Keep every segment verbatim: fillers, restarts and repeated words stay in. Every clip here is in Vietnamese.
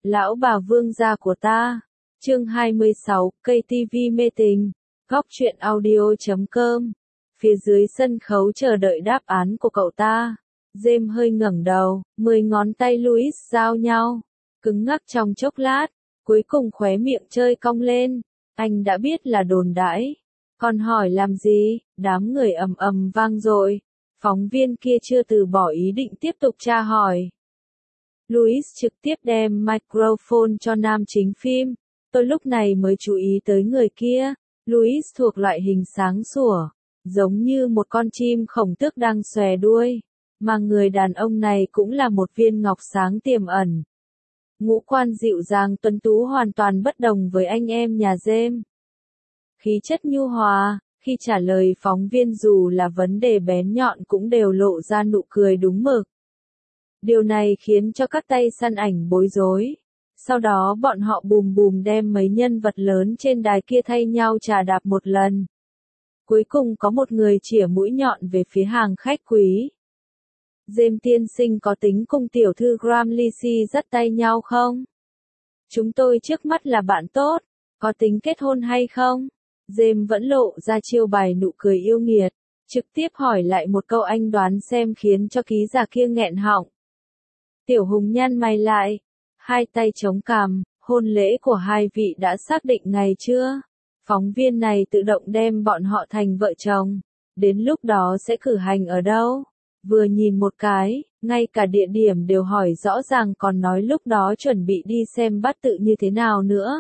Lão bà vương gia của ta. Chương hai mươi sáu, cây ti vi mê tình. Góc truyện audio chấm com. Phía dưới sân khấu chờ đợi đáp án của cậu ta. James hơi ngẩng đầu, mười ngón tay Louis giao nhau, cứng ngắc trong chốc lát, cuối cùng khóe miệng chơi cong lên. Anh đã biết là đồn đãi. Còn hỏi làm gì? Đám người ầm ầm vang dội. Phóng viên kia chưa từ bỏ ý định tiếp tục tra hỏi. Louis trực tiếp đem microphone cho nam chính phim. Tôi lúc này mới chú ý tới người kia. Louis thuộc loại hình sáng sủa, giống như một con chim khổng tước đang xòe đuôi. Mà người đàn ông này cũng là một viên ngọc sáng tiềm ẩn. Ngũ quan dịu dàng tuấn tú hoàn toàn bất đồng với anh em nhà James. Khí chất nhu hòa, khi trả lời phóng viên dù là vấn đề bén nhọn cũng đều lộ ra nụ cười đúng mực. Điều này khiến cho các tay săn ảnh bối rối. Sau đó bọn họ bùm bùm đem mấy nhân vật lớn trên đài kia thay nhau chà đạp một lần. Cuối cùng có một người chĩa mũi nhọn về phía hàng khách quý. James tiên sinh có tính cùng tiểu thư Gramlisi dắt tay nhau không? Chúng tôi trước mắt là bạn tốt, có tính kết hôn hay không? James vẫn lộ ra chiêu bài nụ cười yêu nghiệt, trực tiếp hỏi lại một câu anh đoán xem khiến cho ký giả kia nghẹn họng. Tiểu Hùng nhăn mày lại, hai tay chống cằm, hôn lễ của hai vị đã xác định ngày chưa? Phóng viên này tự động đem bọn họ thành vợ chồng, đến lúc đó sẽ cử hành ở đâu? Vừa nhìn một cái, ngay cả địa điểm đều hỏi rõ ràng còn nói lúc đó chuẩn bị đi xem bát tự như thế nào nữa.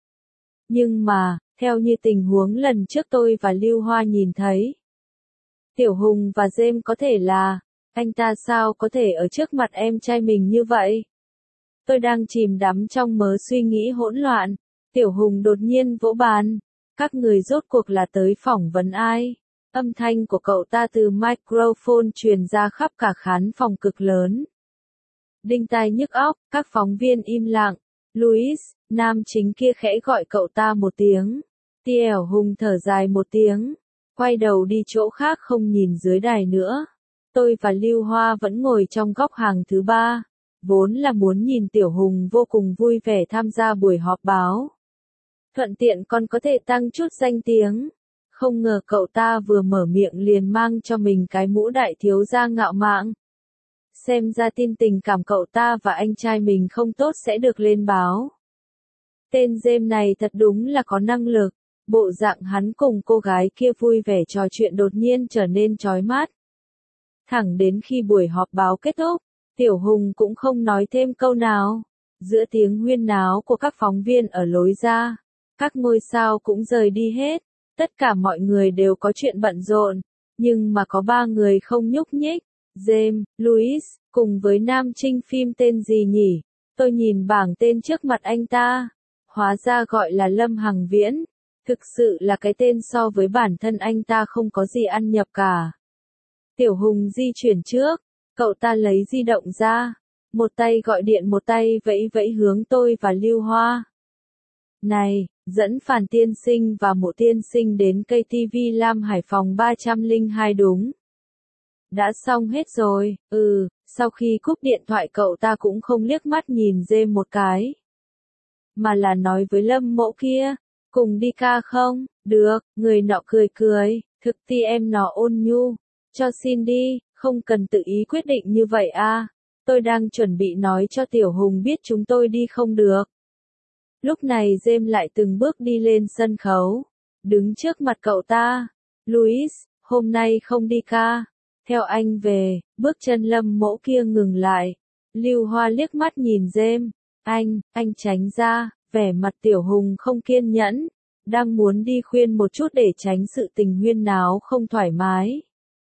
Nhưng mà, theo như tình huống lần trước tôi và Lưu Hoa nhìn thấy, Tiểu Hùng và James có thể là, anh ta sao có thể ở trước mặt em trai mình như vậy? Tôi đang chìm đắm trong mớ suy nghĩ hỗn loạn, Tiểu Hùng đột nhiên vỗ bàn, các người rốt cuộc là tới phỏng vấn ai? Âm thanh của cậu ta từ microphone truyền ra khắp cả khán phòng cực lớn. Đinh tai nhức óc, các phóng viên im lặng. Louis, nam chính kia khẽ gọi cậu ta một tiếng. Tiểu Hùng thở dài một tiếng, quay đầu đi chỗ khác không nhìn dưới đài nữa. Tôi và Lưu Hoa vẫn ngồi trong góc hàng thứ ba, vốn là muốn nhìn Tiểu Hùng vô cùng vui vẻ tham gia buổi họp báo. Thuận tiện còn có thể tăng chút danh tiếng. Không ngờ cậu ta vừa mở miệng liền mang cho mình cái mũ đại thiếu gia ngạo mạn. Xem ra tin tình cảm cậu ta và anh trai mình không tốt sẽ được lên báo. Tên James này thật đúng là có năng lực. Bộ dạng hắn cùng cô gái kia vui vẻ trò chuyện đột nhiên trở nên chói mắt. Thẳng đến khi buổi họp báo kết thúc, Tiểu Hùng cũng không nói thêm câu nào. Giữa tiếng huyên náo của các phóng viên ở lối ra, các ngôi sao cũng rời đi hết. Tất cả mọi người đều có chuyện bận rộn, nhưng mà có ba người không nhúc nhích. James, Louis, cùng với nam chính phim tên gì nhỉ? Tôi nhìn bảng tên trước mặt anh ta. Hóa ra gọi là Lâm Hằng Viễn. Thực sự là cái tên so với bản thân anh ta không có gì ăn nhập cả. Tiểu Hùng di chuyển trước, cậu ta lấy di động ra. Một tay gọi điện một tay vẫy vẫy hướng tôi và Lưu Hoa. Này, dẫn Phàn tiên sinh và Mộ tiên sinh đến cây ti vi Lam Hải phòng ba trăm lẻ hai đúng. Đã xong hết rồi, ừ, sau khi cúp điện thoại cậu ta cũng không liếc mắt nhìn James một cái. Mà là nói với Lâm Mộ kia, cùng đi ca không? Được, người nọ cười cười, thực ti em nó ôn nhu, cho xin đi, không cần tự ý quyết định như vậy à. Tôi đang chuẩn bị nói cho Tiểu Hùng biết chúng tôi đi không được. Lúc này James lại từng bước đi lên sân khấu, đứng trước mặt cậu ta. Louis, hôm nay không đi ca. Theo anh về, bước chân Lâm Mỗ kia ngừng lại. Lưu Hoa liếc mắt nhìn James. Anh, anh tránh ra, vẻ mặt Tiểu Hùng không kiên nhẫn. Đang muốn đi khuyên một chút để tránh sự tình huyên náo không thoải mái.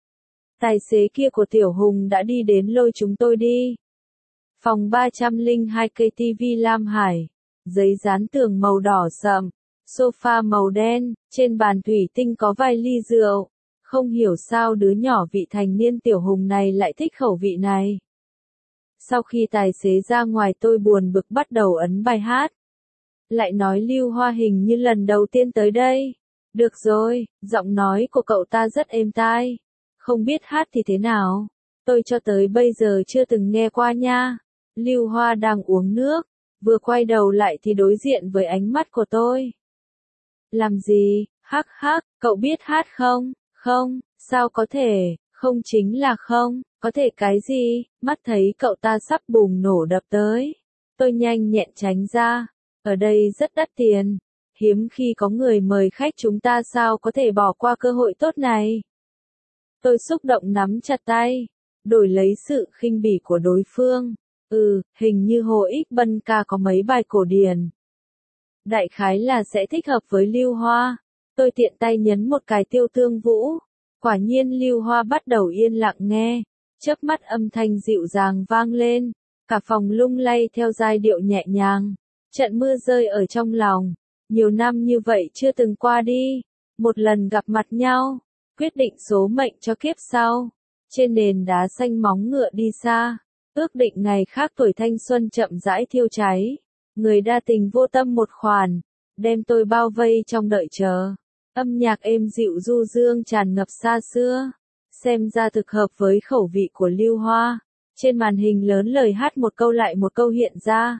Tài xế kia của Tiểu Hùng đã đi đến lôi chúng tôi đi. Phòng ba trăm lẻ hai cây ti vi Lam Hải. Giấy dán tường màu đỏ sậm, sofa màu đen, trên bàn thủy tinh có vài ly rượu. Không hiểu sao đứa nhỏ vị thành niên Tiểu Hùng này lại thích khẩu vị này. Sau khi tài xế ra ngoài tôi buồn bực bắt đầu ấn bài hát. Lại nói Lưu Hoa hình như lần đầu tiên tới đây. Được rồi, giọng nói của cậu ta rất êm tai. Không biết hát thì thế nào? Tôi cho tới bây giờ chưa từng nghe qua nha. Lưu Hoa đang uống nước. vừa quay đầu lại thì đối diện với ánh mắt của tôi. Làm gì, hắc hắc, cậu biết hát không? Không, sao có thể, không chính là không, có thể cái gì, mắt thấy cậu ta sắp bùng nổ đập tới. Tôi nhanh nhẹn tránh ra, ở đây rất đắt tiền, hiếm khi có người mời khách chúng ta sao có thể bỏ qua cơ hội tốt này. Tôi xúc động nắm chặt tay, đổi lấy sự khinh bỉ của đối phương. Ừ, hình như Hồ Ích Bân ca có mấy bài cổ điển. Đại khái là sẽ thích hợp với Lưu Hoa. Tôi tiện tay nhấn một cái Tiêu Tương Vũ. Quả nhiên Lưu Hoa bắt đầu yên lặng nghe. Chớp mắt âm thanh dịu dàng vang lên. Cả phòng lung lay theo giai điệu nhẹ nhàng. Trận mưa rơi ở trong lòng. Nhiều năm như vậy chưa từng qua đi. Một lần gặp mặt nhau. Quyết định số mệnh cho kiếp sau. Trên nền đá xanh móng ngựa đi xa. Ước định ngày khác tuổi thanh xuân chậm rãi thiêu cháy. Người đa tình vô tâm một khoản. Đem tôi bao vây trong đợi chờ. Âm nhạc êm dịu du dương tràn ngập xa xưa. Xem ra thực hợp với khẩu vị của Lưu Hoa. Trên màn hình lớn lời hát một câu lại một câu hiện ra.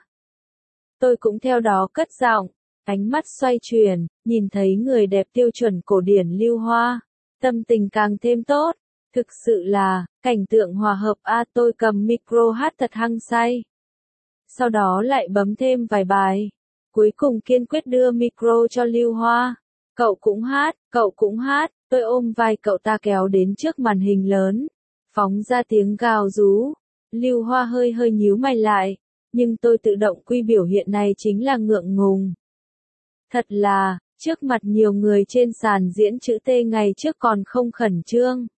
Tôi cũng theo đó cất giọng. Ánh mắt xoay chuyển. Nhìn thấy người đẹp tiêu chuẩn cổ điển Lưu Hoa. Tâm tình càng thêm tốt. Thực sự là, cảnh tượng hòa hợp a tôi cầm micro hát thật hăng say. Sau đó lại bấm thêm vài bài. Cuối cùng kiên quyết đưa micro cho Lưu Hoa. Cậu cũng hát, cậu cũng hát, tôi ôm vai cậu ta kéo đến trước màn hình lớn. Phóng ra tiếng gào rú. Lưu Hoa hơi hơi nhíu mày lại. Nhưng tôi tự động quy biểu hiện này chính là ngượng ngùng. Thật là, trước mặt nhiều người trên sàn diễn chữ T ngày trước còn không khẩn trương.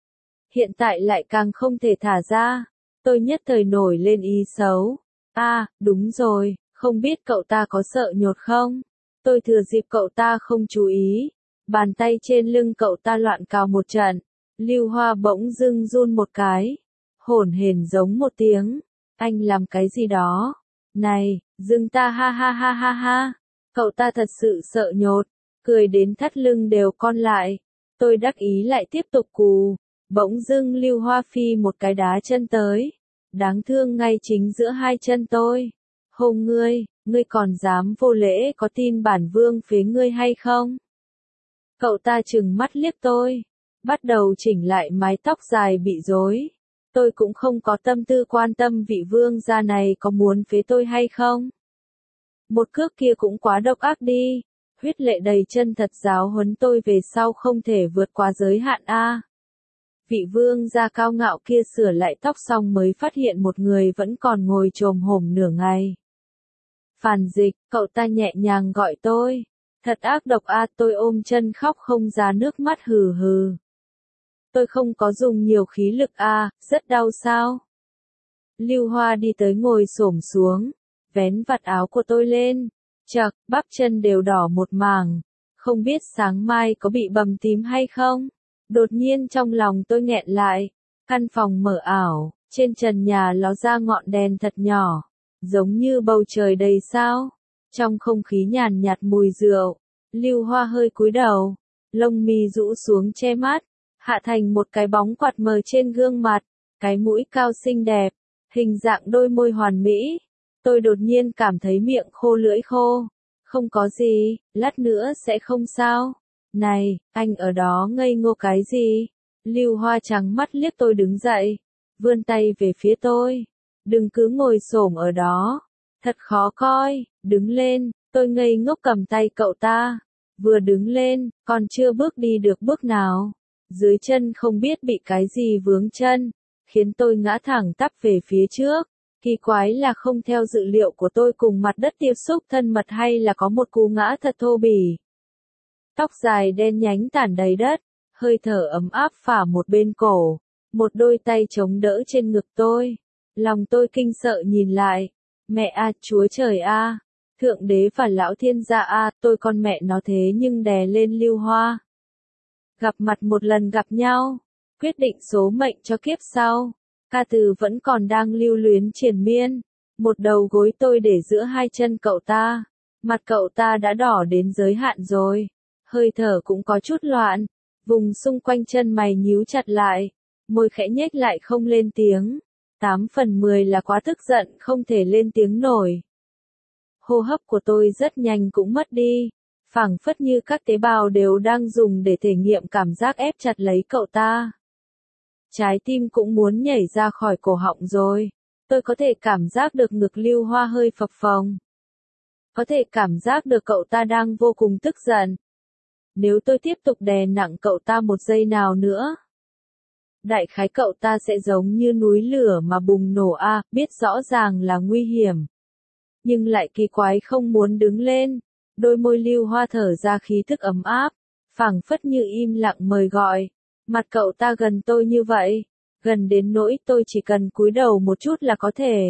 Hiện tại lại càng không thể thả ra. Tôi nhất thời nổi lên ý xấu. À, đúng rồi, không biết cậu ta có sợ nhột không? Tôi thừa dịp cậu ta không chú ý. Bàn tay trên lưng cậu ta loạn cào một trận. Lưu Hoa bỗng dưng run một cái. Hổn hển giống một tiếng. Anh làm cái gì đó? Này, dừng ta ha ha ha ha ha. Cậu ta thật sự sợ nhột. Cười đến thắt lưng đều cong lại. Tôi đắc ý lại tiếp tục cù. Bỗng dưng Lưu Hoa phi một cái đá chân tới. Đáng thương ngay chính giữa hai chân tôi. Hô ngươi, ngươi còn dám vô lễ có tin bản vương phế ngươi hay không? Cậu ta trừng mắt liếc tôi. Bắt đầu chỉnh lại mái tóc dài bị rối. Tôi cũng không có tâm tư quan tâm vị vương gia này có muốn phế tôi hay không. Một cước kia cũng quá độc ác đi. Huyết lệ đầy chân thật giáo huấn tôi về sau không thể vượt quá giới hạn a. Vị vương gia cao ngạo kia sửa lại tóc xong mới phát hiện một người vẫn còn ngồi chồm hổm nửa ngày. Phản Dịch, cậu ta nhẹ nhàng gọi tôi. Thật ác độc a, tôi ôm chân khóc không ra nước mắt hừ hừ. Tôi không có dùng nhiều khí lực a, rất đau sao? Lưu Hoa đi tới ngồi xổm xuống, vén vạt áo của tôi lên. Chậc, bắp chân đều đỏ một mảng. Không biết sáng mai có bị bầm tím hay không? Đột nhiên trong lòng tôi nghẹn lại. Căn phòng mờ ảo, trên trần nhà ló ra ngọn đèn thật nhỏ. Giống như bầu trời đầy sao. Trong không khí nhàn nhạt mùi rượu. Lưu Hoa hơi cúi đầu. Lông mi rũ xuống che mắt. Hạ thành một cái bóng quạt mờ trên gương mặt. Cái mũi cao xinh đẹp. Hình dạng đôi môi hoàn mỹ. Tôi đột nhiên cảm thấy miệng khô lưỡi khô. Không có gì, lát nữa sẽ không sao. Này, anh ở đó ngây ngô cái gì? Lưu Hoa trắng mắt liếc tôi đứng dậy. Vươn tay về phía tôi. Đừng cứ ngồi xổm ở đó. Thật khó coi, đứng lên. Tôi ngây ngốc cầm tay cậu ta. Vừa đứng lên, còn chưa bước đi được bước nào. Dưới chân không biết bị cái gì vướng chân. Khiến tôi ngã thẳng tắp về phía trước. Kỳ quái là không theo dự liệu của tôi cùng mặt đất tiếp xúc thân mật hay là có một cú ngã thật thô bỉ. Tóc dài đen nhánh tản đầy đất, hơi thở ấm áp phả một bên cổ, một đôi tay chống đỡ trên ngực tôi. Lòng tôi kinh sợ nhìn lại. Mẹ a, Chúa trời a, Thượng đế và lão thiên gia a, tôi con mẹ nó thế nhưng đè lên Lưu Hoa. Gặp mặt một lần gặp nhau, quyết định số mệnh cho kiếp sau. Ca từ vẫn còn đang lưu luyến triền miên. Một đầu gối tôi để giữa hai chân cậu ta. Mặt cậu ta đã đỏ đến giới hạn rồi. Hơi thở cũng có chút loạn. Vùng xung quanh chân mày nhíu chặt lại. Môi khẽ nhếch lại không lên tiếng. Tám phần mười là quá tức giận không thể lên tiếng nổi. hô hấp của tôi rất nhanh cũng mất đi, phảng phất như các tế bào đều đang dùng để thể nghiệm cảm giác ép chặt lấy cậu ta. Trái tim cũng muốn nhảy ra khỏi cổ họng rồi. Tôi có thể cảm giác được ngực Lưu Hoa hơi phập phồng. Có thể cảm giác được cậu ta đang vô cùng tức giận. Nếu tôi tiếp tục đè nặng cậu ta một giây nào nữa, đại khái cậu ta sẽ giống như núi lửa mà bùng nổ a, à, biết rõ ràng là nguy hiểm. Nhưng lại kỳ quái không muốn đứng lên. Đôi môi Lưu Hoa thở ra khí thức ấm áp, phảng phất như im lặng mời gọi. Mặt cậu ta gần tôi như vậy, gần đến nỗi tôi chỉ cần cúi đầu một chút là có thể.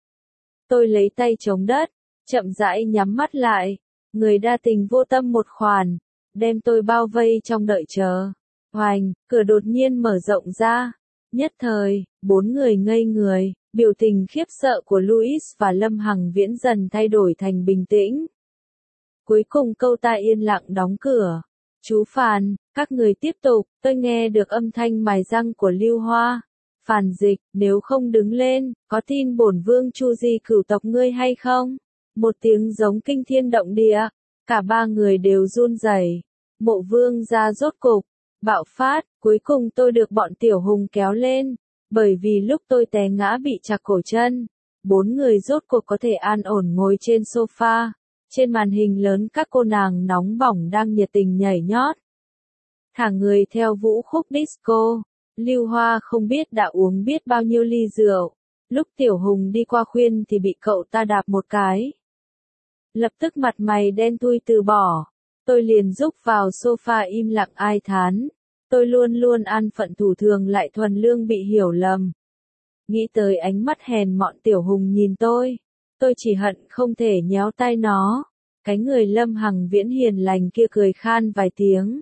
Tôi lấy tay chống đất, chậm rãi nhắm mắt lại, người đa tình vô tâm một khoản, đem tôi bao vây trong đợi chờ. Hoành, cửa đột nhiên mở rộng ra. Nhất thời, bốn người ngây người, biểu tình khiếp sợ của Louis và Lâm Hằng Viễn dần thay đổi thành bình tĩnh. Cuối cùng câu ta yên lặng đóng cửa. Chú Phàn, các người tiếp tục, tôi nghe được âm thanh mài răng của Lưu Hoa. Phàn Dịch, nếu không đứng lên, có tin bổn vương Chu Di cửu tộc ngươi hay không? Một tiếng giống kinh thiên động địa, cả ba người đều run rẩy. Mộ vương ra rốt cục, bạo phát, cuối cùng tôi được bọn Tiểu Hùng kéo lên, bởi vì lúc tôi té ngã bị chặt cổ chân, bốn người rốt cuộc có thể an ổn ngồi trên sofa. Trên màn hình lớn các cô nàng nóng bỏng đang nhiệt tình nhảy nhót. Thả người theo vũ khúc disco, Lưu Hoa không biết đã uống biết bao nhiêu ly rượu. Lúc Tiểu Hùng đi qua khuyên thì bị cậu ta đạp một cái. Lập tức mặt mày đen thui từ bỏ. Tôi liền rúc vào sofa im lặng ai thán. Tôi luôn luôn an phận thủ thường lại thuần lương bị hiểu lầm. Nghĩ tới ánh mắt hèn mọn Tiểu Hùng nhìn tôi. Tôi chỉ hận không thể nhéo tay nó. Cái người Lâm Hằng Viễn hiền lành kia cười khan vài tiếng.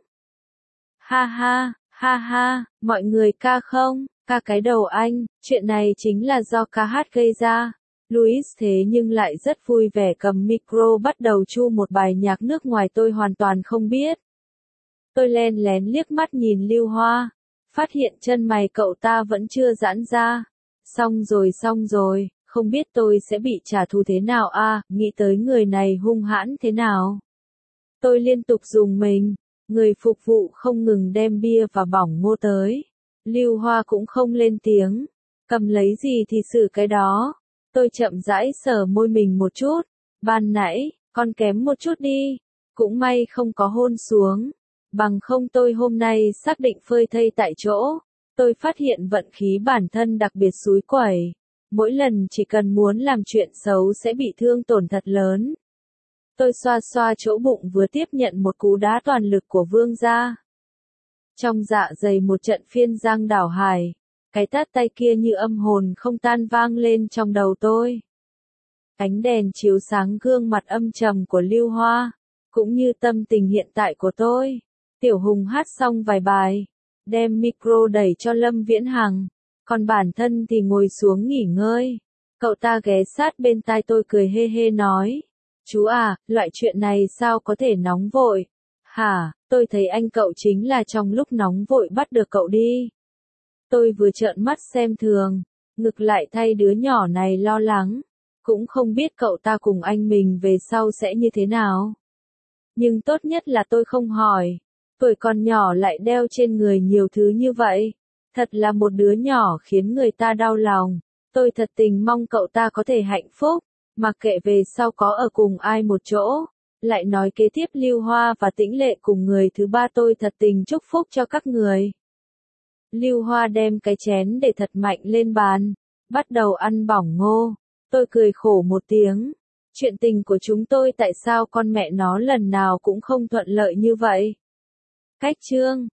Ha ha, ha ha, mọi người ca không, ca cái đầu anh, chuyện này chính là do ca hát gây ra. Louis thế nhưng lại rất vui vẻ cầm micro bắt đầu chu một bài nhạc nước ngoài tôi hoàn toàn không biết. Tôi len lén liếc mắt nhìn Lưu Hoa, phát hiện chân mày cậu ta vẫn chưa giãn ra. Xong rồi xong rồi. Không biết tôi sẽ bị trả thù thế nào a, à, nghĩ tới người này hung hãn thế nào. Tôi liên tục dùng mình, người phục vụ không ngừng đem bia và bỏng ngô tới. Lưu Hoa cũng không lên tiếng, cầm lấy gì thì xử cái đó. Tôi chậm rãi sờ môi mình một chút, ban nãy, con kém một chút đi, cũng may không có hôn xuống, bằng không tôi hôm nay xác định phơi thây tại chỗ. Tôi phát hiện vận khí bản thân đặc biệt xúi quẩy. Mỗi lần chỉ cần muốn làm chuyện xấu sẽ bị thương tổn thật lớn. Tôi xoa xoa chỗ bụng vừa tiếp nhận một cú đá toàn lực của vương gia. Trong dạ dày một trận phiên giang đảo hải, cái tát tay kia như âm hồn không tan vang lên trong đầu tôi. Ánh đèn chiếu sáng gương mặt âm trầm của Lưu Hoa, cũng như tâm tình hiện tại của tôi. Tiểu Hùng hát xong vài bài, đem micro đẩy cho Lâm Viễn Hằng. Còn bản thân thì ngồi xuống nghỉ ngơi. Cậu ta ghé sát bên tai tôi cười hê hê nói. Chú à, loại chuyện này sao có thể nóng vội? Hả, tôi thấy anh cậu chính là trong lúc nóng vội bắt được cậu đi. Tôi vừa trợn mắt xem thường, ngược lại thay đứa nhỏ này lo lắng. Cũng không biết cậu ta cùng anh mình về sau sẽ như thế nào. Nhưng tốt nhất là tôi không hỏi. Tuổi còn nhỏ lại đeo trên người nhiều thứ như vậy. Thật là một đứa nhỏ khiến người ta đau lòng. Tôi thật tình mong cậu ta có thể hạnh phúc, mặc kệ về sau có ở cùng ai một chỗ. Lại nói kế tiếp Lưu Hoa và Tĩnh Lệ cùng người thứ ba tôi thật tình chúc phúc cho các người. Lưu Hoa đem cái chén để thật mạnh lên bàn, bắt đầu ăn bỏng ngô. Tôi cười khổ một tiếng. Chuyện tình của chúng tôi tại sao con mẹ nó lần nào cũng không thuận lợi như vậy? Cách chương